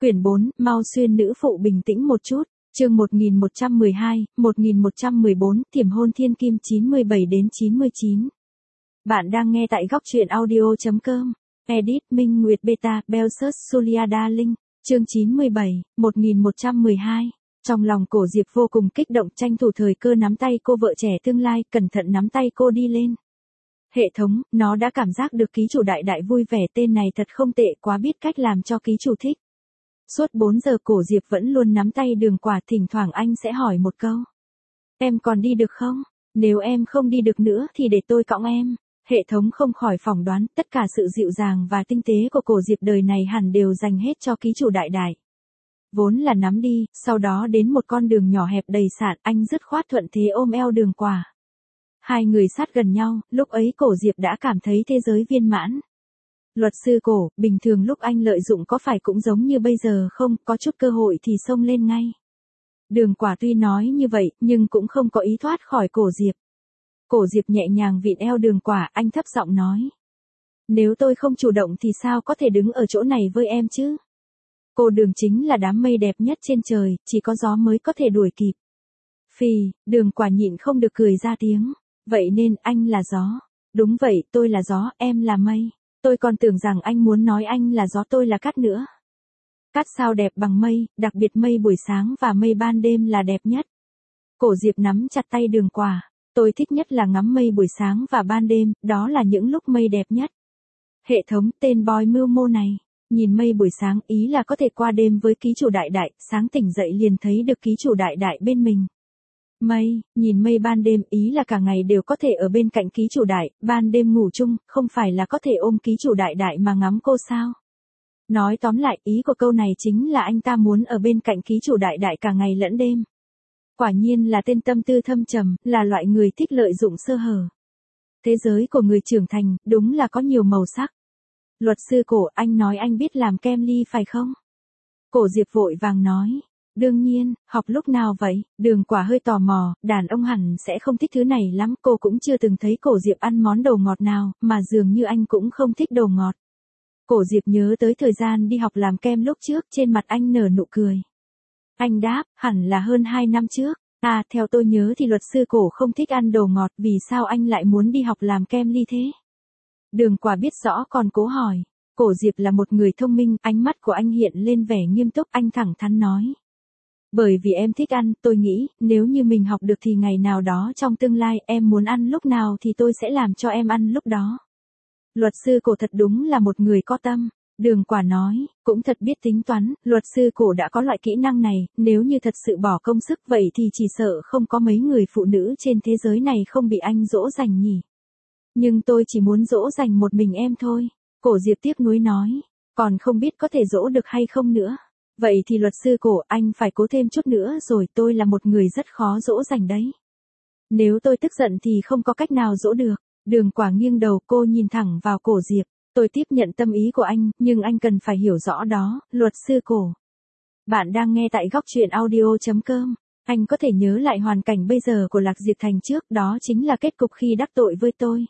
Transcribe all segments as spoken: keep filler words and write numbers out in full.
Quyển bốn, mau xuyên nữ phụ bình tĩnh một chút. Chương một nghìn một trăm mười hai, một nghìn một trăm mười bốn, Thiểm hôn thiên kim chín mươi bảy đến chín mươi chín. Bạn đang nghe tại góc truyện audio chấm com. Edit Minh Nguyệt Beta, Belsus Julia Darling. Chương chín mươi bảy, một nghìn một trăm mười hai. Trong lòng Cổ Diệp vô cùng kích động, tranh thủ thời cơ nắm tay cô vợ trẻ tương lai, cẩn thận nắm tay cô đi lên. Hệ thống, nó đã cảm giác được ký chủ đại đại vui vẻ, tên này thật không tệ, quá biết cách làm cho ký chủ thích. Suốt bốn giờ Cổ Diệp vẫn luôn nắm tay Đường Quả, thỉnh thoảng anh sẽ hỏi một câu. Em còn đi được không? Nếu em không đi được nữa thì để tôi cõng em. Hệ thống không khỏi phỏng đoán, tất cả sự dịu dàng và tinh tế của Cổ Diệp đời này hẳn đều dành hết cho ký chủ đại đại. Vốn là nắm đi, sau đó đến một con đường nhỏ hẹp đầy sạn, anh dứt khoát thuận thế ôm eo Đường Quả. Hai người sát gần nhau, lúc ấy Cổ Diệp đã cảm thấy thế giới viên mãn. Luật sư Cổ, bình thường lúc anh lợi dụng có phải cũng giống như bây giờ không, có chút cơ hội thì xông lên ngay. Đường Quả tuy nói như vậy, nhưng cũng không có ý thoát khỏi Cổ Diệp. Cổ Diệp nhẹ nhàng vịn eo Đường Quả, anh thấp giọng nói. Nếu tôi không chủ động thì sao có thể đứng ở chỗ này với em chứ? Cô Đường chính là đám mây đẹp nhất trên trời, chỉ có gió mới có thể đuổi kịp. Phì, Đường Quả nhịn không được cười ra tiếng. Vậy nên anh là gió. Đúng vậy, tôi là gió, em là mây. Tôi còn tưởng rằng anh muốn nói anh là gió, tôi là cát nữa. Cát sao đẹp bằng mây, đặc biệt mây buổi sáng và mây ban đêm là đẹp nhất. Cổ Diệp nắm chặt tay Đường Quả. Tôi thích nhất là ngắm mây buổi sáng và ban đêm, đó là những lúc mây đẹp nhất. Hệ thống, tên boy mưu mô này. Nhìn mây buổi sáng ý là có thể qua đêm với ký chủ đại đại, sáng tỉnh dậy liền thấy được ký chủ đại đại bên mình. Mây, nhìn mây ban đêm ý là cả ngày đều có thể ở bên cạnh ký chủ đại, ban đêm ngủ chung, không phải là có thể ôm ký chủ đại đại mà ngắm cô sao? Nói tóm lại, ý của câu này chính là anh ta muốn ở bên cạnh ký chủ đại đại cả ngày lẫn đêm. Quả nhiên là tên tâm tư thâm trầm, là loại người thích lợi dụng sơ hở. Thế giới của người trưởng thành, đúng là có nhiều màu sắc. Luật sư Cổ, anh nói anh biết làm kem ly phải không? Cổ Diệp vội vàng nói. Đương nhiên, học lúc nào vậy? Đường Quả hơi tò mò, đàn ông hẳn sẽ không thích thứ này lắm, cô cũng chưa từng thấy Cổ Diệp ăn món đồ ngọt nào, mà dường như anh cũng không thích đồ ngọt. Cổ Diệp nhớ tới thời gian đi học làm kem lúc trước, trên mặt anh nở nụ cười. Anh đáp, hẳn là hơn hai năm trước. À, theo tôi nhớ thì luật sư Cổ không thích ăn đồ ngọt, vì sao anh lại muốn đi học làm kem ly thế? Đường Quả biết rõ còn cố hỏi. Cổ Diệp là một người thông minh, ánh mắt của anh hiện lên vẻ nghiêm túc, anh thẳng thắn nói. Bởi vì em thích ăn, tôi nghĩ, nếu như mình học được thì ngày nào đó trong tương lai em muốn ăn lúc nào thì tôi sẽ làm cho em ăn lúc đó. Luật sư Cổ thật đúng là một người có tâm. Đường Quả nói, cũng thật biết tính toán, luật sư Cổ đã có loại kỹ năng này, nếu như thật sự bỏ công sức vậy thì chỉ sợ không có mấy người phụ nữ trên thế giới này không bị anh dỗ dành nhỉ. Nhưng tôi chỉ muốn dỗ dành một mình em thôi. Cổ Diệp tiếc nuối nói, còn không biết có thể dỗ được hay không nữa. Vậy thì luật sư Cổ, anh phải cố thêm chút nữa rồi, tôi là một người rất khó dỗ dành đấy. Nếu tôi tức giận thì không có cách nào dỗ được. Đường Quả nghiêng đầu, cô nhìn thẳng vào Cổ Diệp. Tôi tiếp nhận tâm ý của anh, nhưng anh cần phải hiểu rõ đó, luật sư Cổ. Bạn đang nghe tại góc truyện audio chấm com. Anh có thể nhớ lại hoàn cảnh bây giờ của Lạc Diệp Thành trước, đó chính là kết cục khi đắc tội với tôi.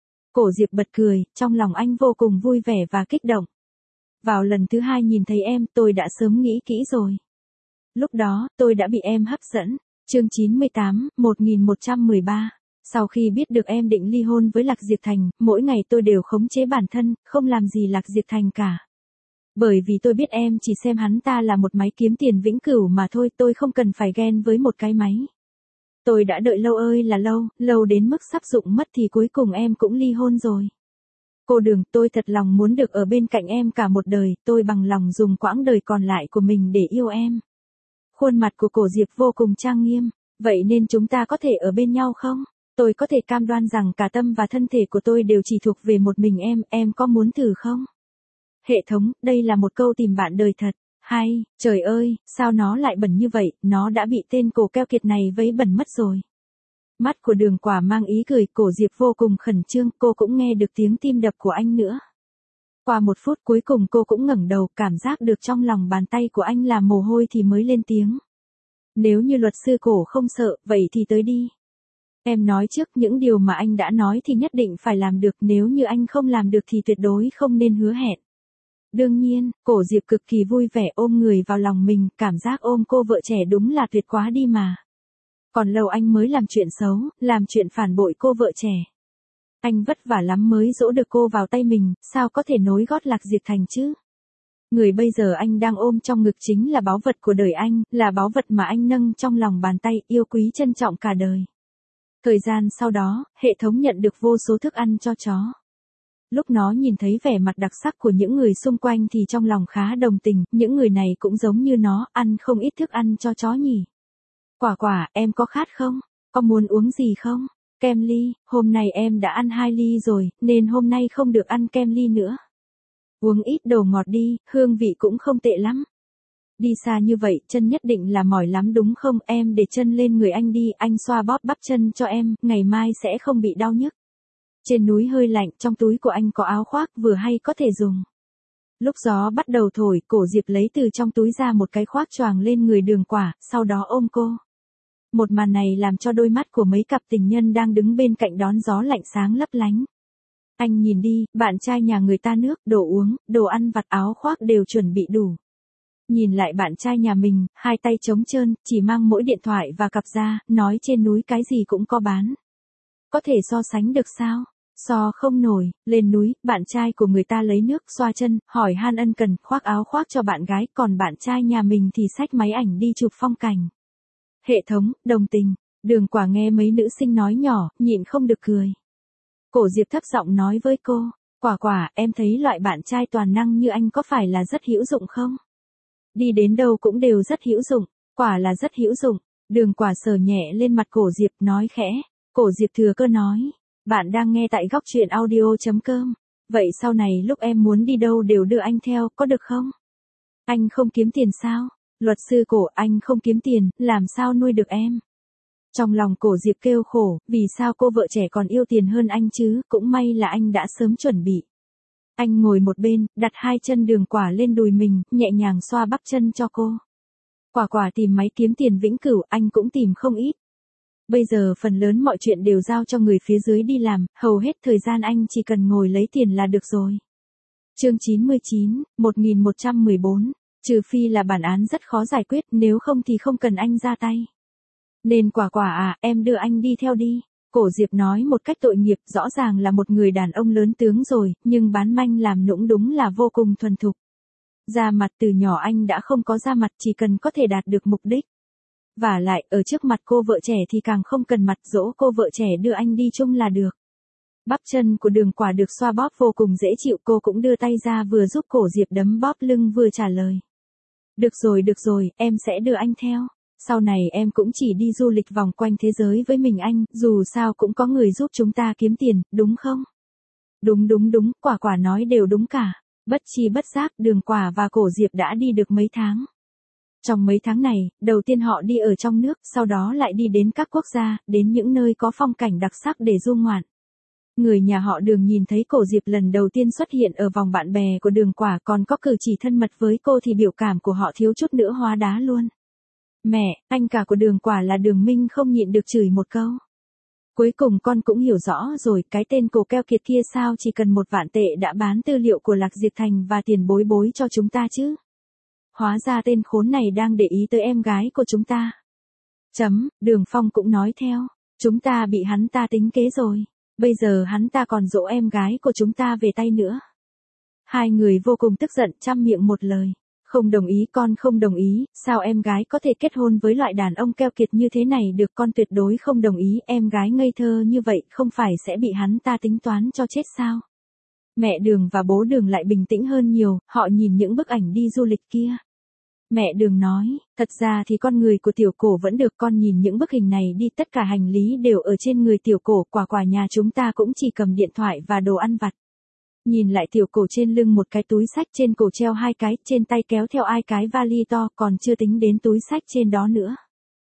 Cổ Diệp bật cười, trong lòng anh vô cùng vui vẻ và kích động. Vào lần thứ hai nhìn thấy em, tôi đã sớm nghĩ kỹ rồi. Lúc đó, tôi đã bị em hấp dẫn. Chương chín mươi tám, một nghìn một trăm mười ba. Sau khi biết được em định ly hôn với Lạc Diệp Thành, mỗi ngày tôi đều khống chế bản thân, không làm gì Lạc Diệp Thành cả. Bởi vì tôi biết em chỉ xem hắn ta là một máy kiếm tiền vĩnh cửu mà thôi, tôi không cần phải ghen với một cái máy. Tôi đã đợi lâu ơi là lâu, lâu đến mức sắp rụng mất thì cuối cùng em cũng ly hôn rồi. Cô Đường, tôi thật lòng muốn được ở bên cạnh em cả một đời, tôi bằng lòng dùng quãng đời còn lại của mình để yêu em. Khuôn mặt của Cổ Diệp vô cùng trang nghiêm, vậy nên chúng ta có thể ở bên nhau không? Tôi có thể cam đoan rằng cả tâm và thân thể của tôi đều chỉ thuộc về một mình em, em có muốn thử không? Hệ thống, đây là một câu tìm bạn đời thật. Hay, trời ơi, sao nó lại bẩn như vậy, nó đã bị tên Cổ keo kiệt này vấy bẩn mất rồi. Mắt của Đường Quả mang ý cười, Cổ Diệp vô cùng khẩn trương, cô cũng nghe được tiếng tim đập của anh nữa. Qua một phút cuối cùng cô cũng ngẩng đầu, cảm giác được trong lòng bàn tay của anh là mồ hôi thì mới lên tiếng. Nếu như luật sư Cổ không sợ, vậy thì tới đi. Em nói trước, những điều mà anh đã nói thì nhất định phải làm được, nếu như anh không làm được thì tuyệt đối không nên hứa hẹn. Đương nhiên, cổ Diệp cực kỳ vui vẻ ôm người vào lòng mình, cảm giác ôm cô vợ trẻ đúng là tuyệt quá đi mà. Còn lâu anh mới làm chuyện xấu, làm chuyện phản bội cô vợ trẻ. Anh vất vả lắm mới dỗ được cô vào tay mình, sao có thể nối gót Lạc Diệp Thành chứ? Người bây giờ anh đang ôm trong ngực chính là báu vật của đời anh, là báu vật mà anh nâng trong lòng bàn tay, yêu quý trân trọng cả đời. Thời gian sau đó, hệ thống nhận được vô số thức ăn cho chó. Lúc nó nhìn thấy vẻ mặt đặc sắc của những người xung quanh thì trong lòng khá đồng tình, những người này cũng giống như nó, ăn không ít thức ăn cho chó nhỉ. Quả quả, em có khát không? Có muốn uống gì không? Kem ly, hôm nay em đã ăn hai ly rồi, nên hôm nay không được ăn kem ly nữa. Uống ít đồ ngọt đi, hương vị cũng không tệ lắm. Đi xa như vậy, chân nhất định là mỏi lắm đúng không? Em để chân lên người anh đi, anh xoa bóp bắp chân cho em, ngày mai sẽ không bị đau nhức. Trên núi hơi lạnh, trong túi của anh có áo khoác vừa hay có thể dùng. Lúc gió bắt đầu thổi, cổ Diệp lấy từ trong túi ra một cái khoác choàng lên người Đường Quả, sau đó ôm cô. Một màn này làm cho đôi mắt của mấy cặp tình nhân đang đứng bên cạnh đón gió lạnh sáng lấp lánh. Anh nhìn đi, bạn trai nhà người ta nước, đồ uống, đồ ăn vặt, áo khoác đều chuẩn bị đủ. Nhìn lại bạn trai nhà mình, hai tay trống trơn, chỉ mang mỗi điện thoại và cặp da, nói trên núi cái gì cũng có bán. Có thể so sánh được sao? So không nổi, lên núi, bạn trai của người ta lấy nước xoa chân, hỏi han ân cần, khoác áo khoác cho bạn gái, còn bạn trai nhà mình thì xách máy ảnh đi chụp phong cảnh. Hệ thống, đồng tình, Đường Quả nghe mấy nữ sinh nói nhỏ, nhịn không được cười. Cổ Diệp thấp giọng nói với cô, Quả Quả, em thấy loại bạn trai toàn năng như anh có phải là rất hữu dụng không? Đi đến đâu cũng đều rất hữu dụng, quả là rất hữu dụng. Đường Quả sờ nhẹ lên mặt cổ Diệp nói khẽ. Cổ Diệp thừa cơ nói, bạn đang nghe tại góc truyện audio chấm com. Vậy sau này lúc em muốn đi đâu đều đưa anh theo, có được không? Anh không kiếm tiền sao? Luật sư Cổ, anh không kiếm tiền, làm sao nuôi được em? Trong lòng cổ Diệp kêu khổ, vì sao cô vợ trẻ còn yêu tiền hơn anh chứ, cũng may là anh đã sớm chuẩn bị. Anh ngồi một bên, đặt hai chân Đường Quả lên đùi mình, nhẹ nhàng xoa bắp chân cho cô. Quả Quả tìm máy kiếm tiền vĩnh cửu, anh cũng tìm không ít. Bây giờ phần lớn mọi chuyện đều giao cho người phía dưới đi làm, hầu hết thời gian anh chỉ cần ngồi lấy tiền là được rồi. Chương chín mươi chín, một nghìn một trăm mười bốn, trừ phi là bản án rất khó giải quyết, nếu không thì không cần anh ra tay. Nên Quả Quả à, em đưa anh đi theo đi. Cổ Diệp nói một cách tội nghiệp, rõ ràng là một người đàn ông lớn tướng rồi, nhưng bán manh làm nũng đúng là vô cùng thuần thục. Da mặt từ nhỏ anh đã không có da mặt, chỉ cần có thể đạt được mục đích. Vả lại, ở trước mặt cô vợ trẻ thì càng không cần mặt, dỗ cô vợ trẻ đưa anh đi chung là được. Bắp chân của Đường Quả được xoa bóp vô cùng dễ chịu, cô cũng đưa tay ra vừa giúp cổ Diệp đấm bóp lưng vừa trả lời. Được rồi được rồi, em sẽ đưa anh theo. Sau này em cũng chỉ đi du lịch vòng quanh thế giới với mình anh, dù sao cũng có người giúp chúng ta kiếm tiền, đúng không? Đúng đúng đúng, Quả Quả nói đều đúng cả. Bất chi bất giác, Đường Quả và cổ Diệp đã đi được mấy tháng. Trong mấy tháng này, đầu tiên họ đi ở trong nước, sau đó lại đi đến các quốc gia, đến những nơi có phong cảnh đặc sắc để du ngoạn. Người nhà họ Đường nhìn thấy cổ Diệp lần đầu tiên xuất hiện ở vòng bạn bè của Đường Quả còn có cử chỉ thân mật với cô thì biểu cảm của họ thiếu chút nữa hóa đá luôn. Mẹ, anh cả của Đường Quả là Đường Minh không nhịn được chửi một câu. Cuối cùng con cũng hiểu rõ rồi, cái tên cổ keo kiệt kia sao chỉ cần một vạn tệ đã bán tư liệu của Lạc Diệp Thành và tiền bối bối cho chúng ta chứ. Hóa ra tên khốn này đang để ý tới em gái của chúng ta. Chấm, Đường Phong cũng nói theo, chúng ta bị hắn ta tính kế rồi, bây giờ hắn ta còn dỗ em gái của chúng ta về tay nữa. Hai người vô cùng tức giận, trăm miệng một lời. Không đồng ý, con không đồng ý, sao em gái có thể kết hôn với loại đàn ông keo kiệt như thế này được, con tuyệt đối không đồng ý, em gái ngây thơ như vậy không phải sẽ bị hắn ta tính toán cho chết sao. Mẹ Đường và bố Đường lại bình tĩnh hơn nhiều, họ nhìn những bức ảnh đi du lịch kia. Mẹ Đường nói, thật ra thì con người của tiểu cổ vẫn được, con nhìn những bức hình này đi, tất cả hành lý đều ở trên người tiểu cổ, Quả Quả nhà chúng ta cũng chỉ cầm điện thoại và đồ ăn vặt. Nhìn lại tiểu cổ trên lưng một cái túi xách, trên cổ treo hai cái, trên tay kéo theo hai cái vali to, còn chưa tính đến túi xách trên đó nữa.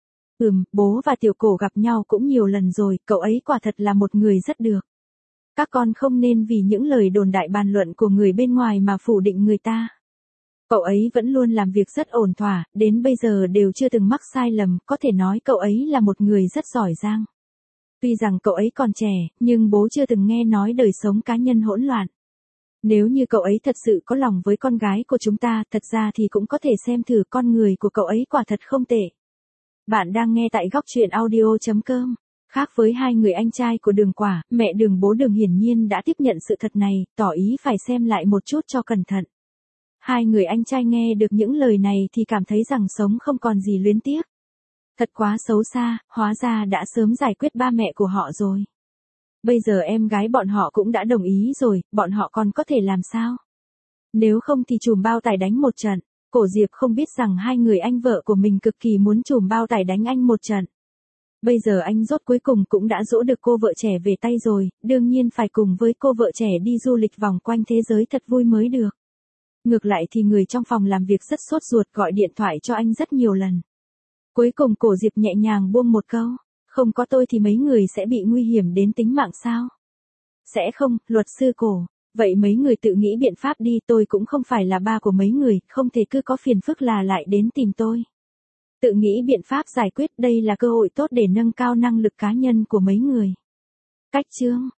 Ừm, bố và tiểu cổ gặp nhau cũng nhiều lần rồi, cậu ấy quả thật là một người rất được. Các con không nên vì những lời đồn đại bàn luận của người bên ngoài mà phủ định người ta. Cậu ấy vẫn luôn làm việc rất ổn thỏa, đến bây giờ đều chưa từng mắc sai lầm, có thể nói cậu ấy là một người rất giỏi giang. Tuy rằng cậu ấy còn trẻ, nhưng bố chưa từng nghe nói đời sống cá nhân hỗn loạn. Nếu như cậu ấy thật sự có lòng với con gái của chúng ta, thật ra thì cũng có thể xem thử con người của cậu ấy quả thật không tệ. Bạn đang nghe tại góc truyện audio chấm com. Khác với hai người anh trai của Đường Quả, mẹ Đường bố Đường hiển nhiên đã tiếp nhận sự thật này, tỏ ý phải xem lại một chút cho cẩn thận. Hai người anh trai nghe được những lời này thì cảm thấy rằng sống không còn gì luyến tiếc. Thật quá xấu xa, hóa ra đã sớm giải quyết ba mẹ của họ rồi. Bây giờ em gái bọn họ cũng đã đồng ý rồi, bọn họ còn có thể làm sao? Nếu không thì chùm bao tải đánh một trận. Cổ Diệp không biết rằng hai người anh vợ của mình cực kỳ muốn chùm bao tải đánh anh một trận. Bây giờ anh rốt cuối cùng cũng đã dỗ được cô vợ trẻ về tay rồi, đương nhiên phải cùng với cô vợ trẻ đi du lịch vòng quanh thế giới thật vui mới được. Ngược lại thì người trong phòng làm việc rất sốt ruột gọi điện thoại cho anh rất nhiều lần. Cuối cùng Cổ Diệp nhẹ nhàng buông một câu, không có tôi thì mấy người sẽ bị nguy hiểm đến tính mạng sao? Sẽ không, luật sư Cổ, vậy mấy người tự nghĩ biện pháp đi, tôi cũng không phải là ba của mấy người, không thể cứ có phiền phức là lại đến tìm tôi. Tự nghĩ biện pháp giải quyết, đây là cơ hội tốt để nâng cao năng lực cá nhân của mấy người. Cách chương